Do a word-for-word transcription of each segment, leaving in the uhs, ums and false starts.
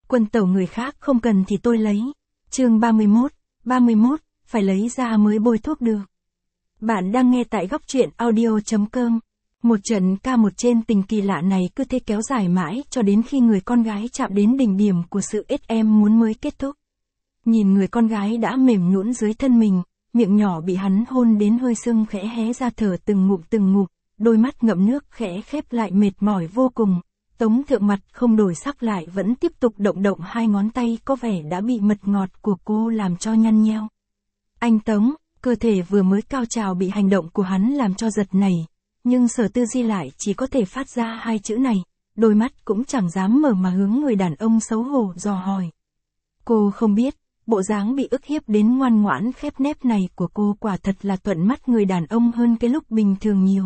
Quân tẩu người khác không cần thì tôi lấy. Chương ba mươi mốt, ba mươi mốt, phải lấy ra mới bôi thuốc được. Bạn đang nghe tại góc truyện audio chấm com. Một trận ca một trên tình kỳ lạ này cứ thế kéo dài mãi cho đến khi người con gái chạm đến đỉnh điểm của sự ết em muốn mới kết thúc. Nhìn người con gái đã mềm nhũn dưới thân mình, miệng nhỏ bị hắn hôn đến hơi sưng khẽ hé ra thở từng ngụm từng ngụm, đôi mắt ngậm nước khẽ khép lại mệt mỏi vô cùng. Tống Thượng mặt không đổi sắc lại vẫn tiếp tục động động hai ngón tay có vẻ đã bị mật ngọt của cô làm cho nhăn nheo. Anh Tống, cơ thể vừa mới cao trào bị hành động của hắn làm cho giật nảy, nhưng Sở Tư Di lại chỉ có thể phát ra hai chữ này, đôi mắt cũng chẳng dám mở mà hướng người đàn ông xấu hổ dò hỏi. Cô không biết, bộ dáng bị ức hiếp đến ngoan ngoãn khép nép này của cô quả thật là thuận mắt người đàn ông hơn cái lúc bình thường nhiều.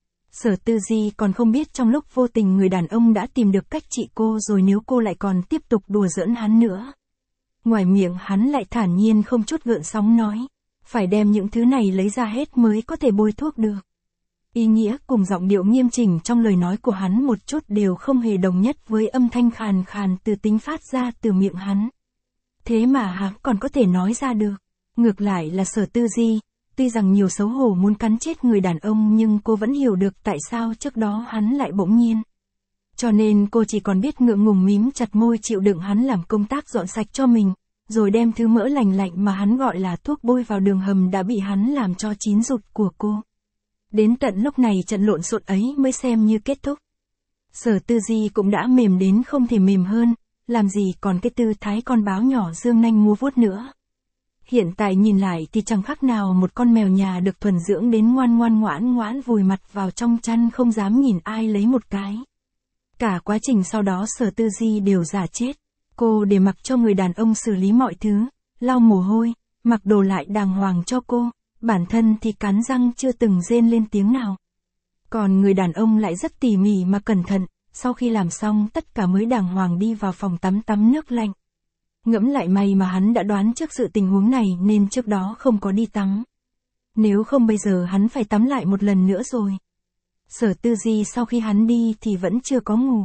Sở Tư Di còn không biết trong lúc vô tình người đàn ông đã tìm được cách trị cô rồi nếu cô lại còn tiếp tục đùa giỡn hắn nữa. Ngoài miệng hắn lại thản nhiên không chút gợn sóng nói, phải đem những thứ này lấy ra hết mới có thể bôi thuốc được. Ý nghĩa cùng giọng điệu nghiêm chỉnh trong lời nói của hắn một chút đều không hề đồng nhất với âm thanh khàn khàn từ tính phát ra từ miệng hắn. Thế mà hắn còn có thể nói ra được. Ngược lại là Sở Tư Di, tuy rằng nhiều xấu hổ muốn cắn chết người đàn ông nhưng cô vẫn hiểu được tại sao trước đó hắn lại bỗng nhiên. Cho nên cô chỉ còn biết ngượng ngùng mím chặt môi chịu đựng hắn làm công tác dọn sạch cho mình, rồi đem thứ mỡ lành lạnh mà hắn gọi là thuốc bôi vào đường hầm đã bị hắn làm cho chín rụt của cô. Đến tận lúc này trận lộn xộn ấy mới xem như kết thúc. Sở Tư Di cũng đã mềm đến không thể mềm hơn, làm gì còn cái tư thái con báo nhỏ dương nanh múa vuốt nữa. Hiện tại nhìn lại thì chẳng khác nào một con mèo nhà được thuần dưỡng đến ngoan ngoan ngoãn ngoãn vùi mặt vào trong chăn không dám nhìn ai lấy một cái. Cả quá trình sau đó Sở Tư Di đều giả chết. Cô để mặc cho người đàn ông xử lý mọi thứ, lau mồ hôi, mặc đồ lại đàng hoàng cho cô, bản thân thì cắn răng chưa từng rên lên tiếng nào. Còn người đàn ông lại rất tỉ mỉ mà cẩn thận, sau khi làm xong tất cả mới đàng hoàng đi vào phòng tắm tắm nước lạnh. Ngẫm lại may mà hắn đã đoán trước sự tình huống này nên trước đó không có đi tắm. Nếu không bây giờ hắn phải tắm lại một lần nữa rồi. Sở Tư Di sau khi hắn đi thì vẫn chưa có ngủ.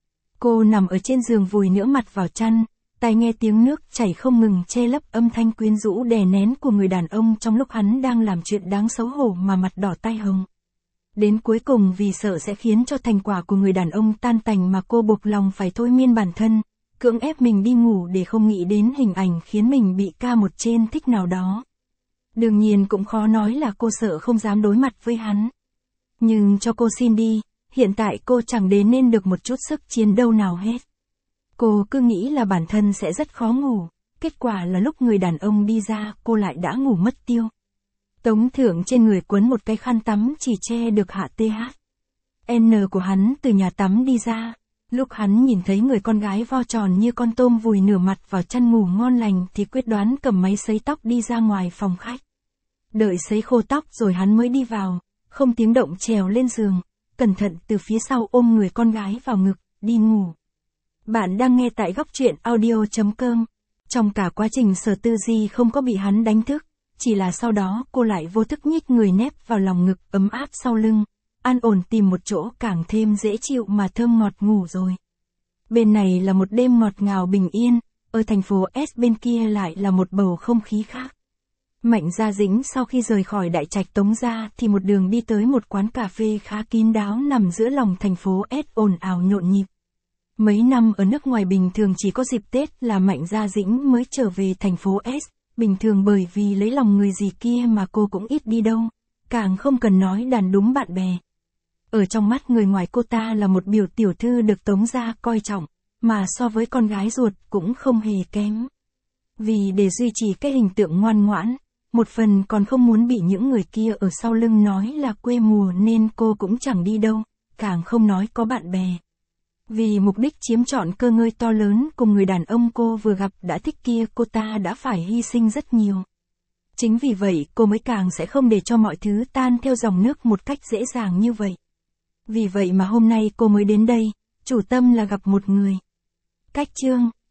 Cô nằm ở trên giường vùi nửa mặt vào chăn, tai nghe tiếng nước chảy không ngừng che lấp âm thanh quyến rũ đè nén của người đàn ông trong lúc hắn đang làm chuyện đáng xấu hổ mà mặt đỏ tai hồng. Đến cuối cùng vì sợ sẽ khiến cho thành quả của người đàn ông tan tành mà cô buộc lòng phải thôi miên bản thân, cưỡng ép mình đi ngủ để không nghĩ đến hình ảnh khiến mình bị ca một trên thích nào đó. Đương nhiên cũng khó nói là cô sợ không dám đối mặt với hắn. Nhưng cho cô xin đi, hiện tại cô chẳng đến nên được một chút sức chiến đấu nào hết. Cô cứ nghĩ là bản thân sẽ rất khó ngủ, kết quả là lúc người đàn ông đi ra cô lại đã ngủ mất tiêu. Tống Thượng trên người quấn một cái khăn tắm chỉ che được hạ tê hát. N của hắn từ nhà tắm đi ra. Lúc hắn nhìn thấy người con gái vo tròn như con tôm vùi nửa mặt vào chăn ngủ ngon lành thì quyết đoán cầm máy sấy tóc đi ra ngoài phòng khách. Đợi sấy khô tóc rồi hắn mới đi vào, không tiếng động trèo lên giường, cẩn thận từ phía sau ôm người con gái vào ngực, đi ngủ. Bạn đang nghe tại góc truyện audio chấm com. Trong cả quá trình Sở Tư Di không có bị hắn đánh thức, chỉ là sau đó cô lại vô thức nhích người nép vào lòng ngực ấm áp sau lưng, an ổn tìm một chỗ càng thêm dễ chịu mà thơm ngọt ngủ rồi. Bên này là một đêm ngọt ngào bình yên, ở thành phố S bên kia lại là một bầu không khí khác. Mạnh Gia Dĩnh sau khi rời khỏi đại trạch Tống gia thì một đường đi tới một quán cà phê khá kín đáo nằm giữa lòng thành phố S ồn ào nhộn nhịp. Mấy năm ở nước ngoài bình thường chỉ có dịp Tết là Mạnh Gia Dĩnh mới trở về thành phố S, bình thường bởi vì lấy lòng người gì kia mà cô cũng ít đi đâu, càng không cần nói đàn đúng bạn bè. Ở trong mắt người ngoài cô ta là một biểu tiểu thư được Tống gia coi trọng, mà so với con gái ruột cũng không hề kém. Vì để duy trì cái hình tượng ngoan ngoãn, một phần còn không muốn bị những người kia ở sau lưng nói là quê mùa nên cô cũng chẳng đi đâu, càng không nói có bạn bè. Vì mục đích chiếm trọn cơ ngơi to lớn cùng người đàn ông cô vừa gặp đã thích kia cô ta đã phải hy sinh rất nhiều. Chính vì vậy cô mới càng sẽ không để cho mọi thứ tan theo dòng nước một cách dễ dàng như vậy. Vì vậy mà hôm nay cô mới đến đây, chủ tâm là gặp một người. Cách chương